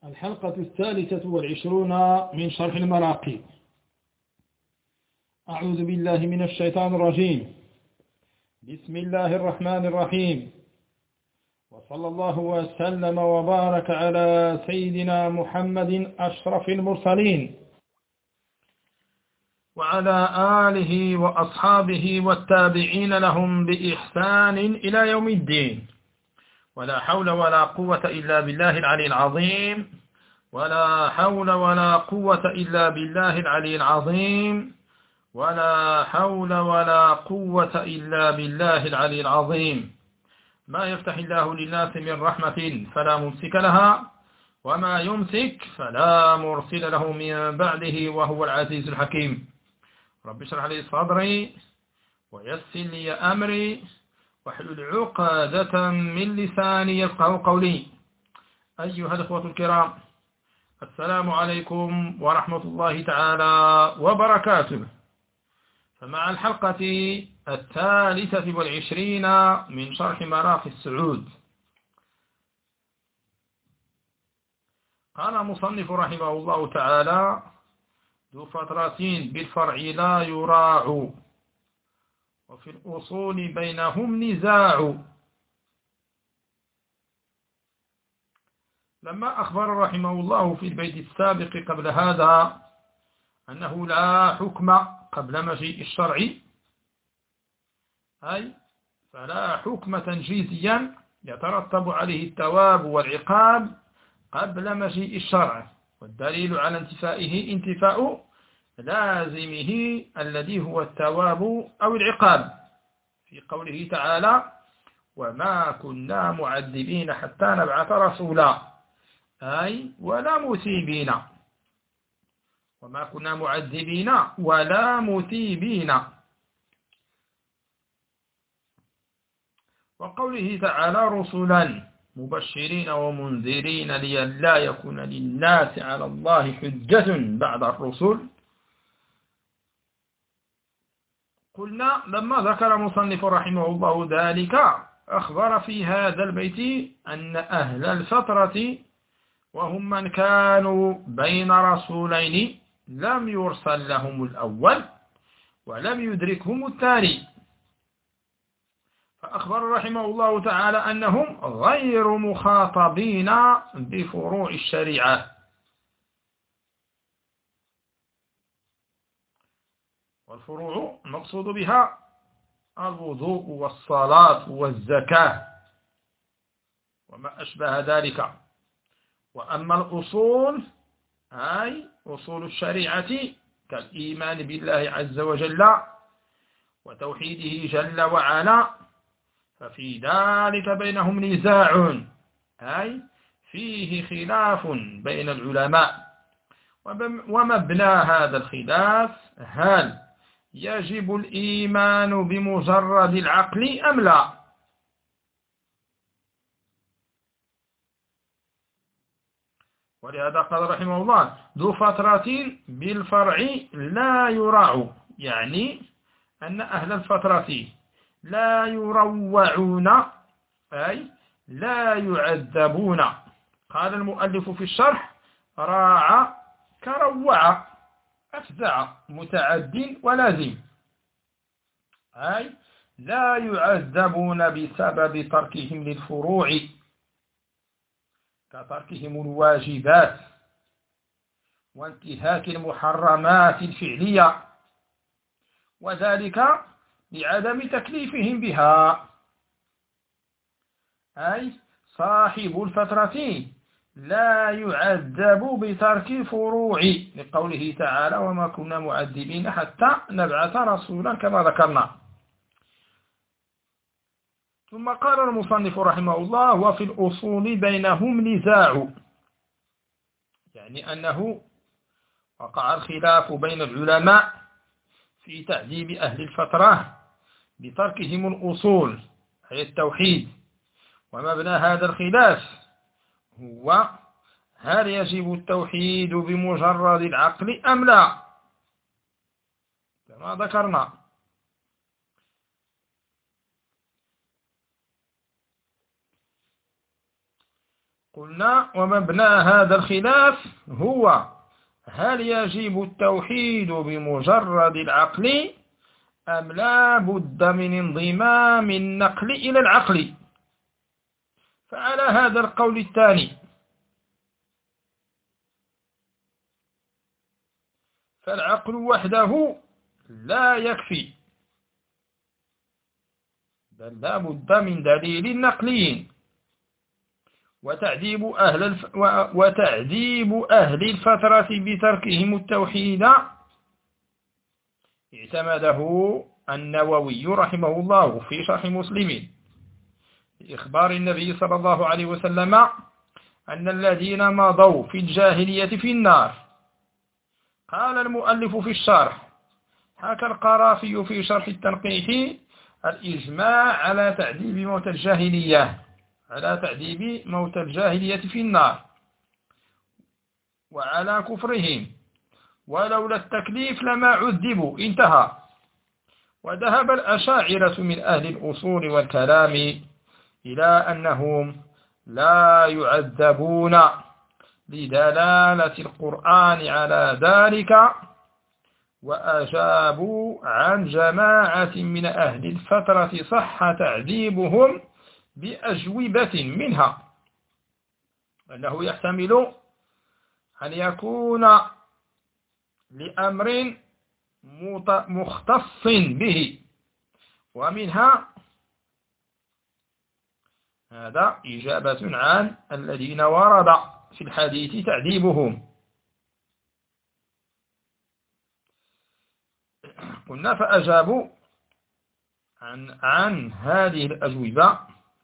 الحلقة 23 من شرح المراقي. أعوذ بالله من الشيطان الرجيم. بسم الله الرحمن الرحيم، وصلى الله وسلم وبارك على سيدنا محمد أشرف المرسلين وعلى آله وأصحابه والتابعين لهم بإحسان إلى يوم الدين. ولا حول ولا قوة إلا بالله العلي العظيم، ولا حول ولا قوة إلا بالله العلي العظيم، ولا حول ولا قوة إلا بالله العلي العظيم. ما يفتح الله للناس من رحمة فلا ممسك لها، وما يمسك فلا مرسل له من بعده، وهو العزيز الحكيم. رب اشرح لي صدري ويسر لي أمري واحلل عقدة من لساني يفقهوا قولي. أيها الأخوة الكرام، السلام عليكم ورحمة الله تعالى وبركاته. فمع الحلقة 23 من شرح مراقي السعود، قال مصنف رحمه الله تعالى: ذو فترة بالفرع لا يراع، وفي الأصول بينهم نزاع. لما أخبر رحمه الله في البيت السابق قبل هذا أنه لا حكم قبل مجيء الشرع، أي فلا حكم تنجيزيا يترتب عليه الثواب والعقاب قبل مجيء الشرع، والدليل على انتفائه انتفاء لازمه الذي هو الثواب أو العقاب في قوله تعالى: وما كنا معذبين حتى نبعث رسولا، أي ولا مثيبين، وما كنا معذبين ولا مثيبين. وقوله تعالى: رسلا مبشرين ومنذرين لئلا يكون للناس على الله حجة بعد الرسل. قلنا لما ذكر مصنف رحمه الله ذلك أخبر في هذا البيت أن أهل الفترة، وهم من كانوا بين رسولين، لم يرسل لهم الأول ولم يدركهم الثاني، فأخبر رحمه الله تعالى أنهم غير مخاطبين بفروع الشريعة. والفروع المقصود بها الوضوء والصلاة والزكاة وما أشبه ذلك. وأما الأصول أي أصول الشريعة كالإيمان بالله عز وجل وتوحيده جل وعلا، ففي ذلك بينهم نزاع، أي فيه خلاف بين العلماء. ومبنى هذا الخلاف: هل يجب الإيمان بمجرد العقل أم لا؟ ولهذا قال رحمه الله: ذو فترة بالفرع لا يراع، يعني أن أهل الفترة لا يروعون، أي لا يعذبون. قال المؤلف في الشرح: راع كروع، أفزع، متعد ولازم، أي لا يعذبون بسبب تركهم للفروع كتركهم الواجبات وانتهاك المحرمات الفعلية، وذلك لعدم تكليفهم بها. أي صاحب الفترة لا يعذب بترك فروع، لقوله تعالى: وما كنا معذبين حتى نبعث رسولا، كما ذكرنا. ثم قال المصنف رحمه الله: وفي الأصول بينهم نزاع، يعني أنه وقع الخلاف بين العلماء في تعذيب أهل الفترة بتركهم الأصول أي التوحيد. ومبنى هذا الخلاف هو: هل يجب التوحيد بمجرد العقل أم لا؟ كما ذكرنا. قلنا ومبنى هذا الخلاف هو هل يجب التوحيد بمجرد العقل أم لا بد من انضمام النقل إلى العقل. فعلى هذا القول الثاني فالعقل وحده لا يكفي، بل لا بد من دليل نقلي. وتعذيب أهل الفترة بتركهم التوحيد اعتمده النووي رحمه الله في شرح مسلم بإخبار النبي صلى الله عليه وسلم أن الذين مضوا في الجاهلية في النار. قال المؤلف في الشرح: حكى القرافي في شرح التنقيح الإجماع على تعذيب موتى الجاهلية في النار وعلى كفرهم، ولولا التكليف لما عذبوا. انتهى. وذهب الأشاعرة من أهل الأصول والكلام إلى أنهم لا يعذبون لدلالة القرآن على ذلك، وأجابوا عن جماعة من أهل الفترة صح تعذيبهم بأجوبة منها أنه يحتمل أن يكون لأمر مختص به، ومنها هذا إجابة عن الذين ورد في الحديث تعذيبهم. قلنا فأجابوا عن هذه الأجوبة،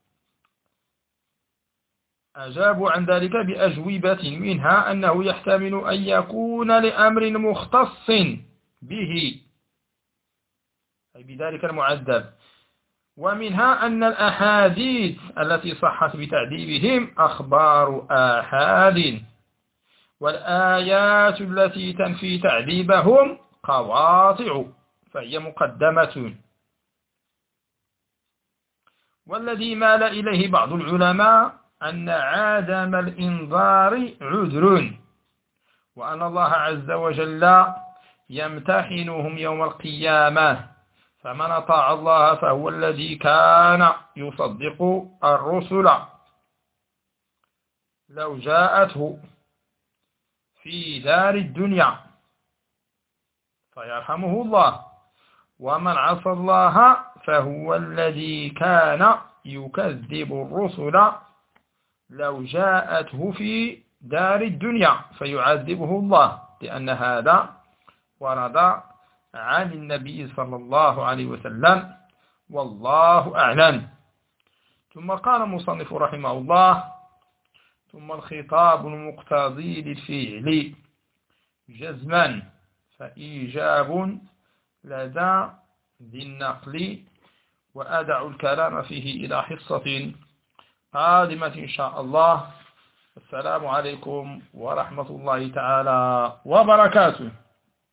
أجابوا عن ذلك بأجوبة منها أنه يحتمل أن يكون لأمر مختص به أي بذلك المعذب، ومنها أن الأحاديث التي صحت بتعذيبهم أخبار آحاد، والآيات التي تنفي تعذيبهم قواطع فهي مقدمة. والذي مال إليه بعض العلماء أن عدم الإنذار عذر، وأن الله عز وجل يمتحنهم يوم القيامة، فمن أطاع الله فهو الذي كان يصدق الرسل لو جاءته في دار الدنيا فيرحمه الله، ومن عصى الله فهو الذي كان يكذب الرسل لو جاءته في دار الدنيا فيعذبه الله، لأن هذا ورد عن النبي صلى الله عليه وسلم، والله أعلم. ثم قال المصنف رحمه الله: ثم الخطاب المقتضي للفعل جزما فإيجاب لدى ذي النقل، وأدع الكلام فيه إلى حصة قادمة إن شاء الله. السلام عليكم ورحمة الله تعالى وبركاته.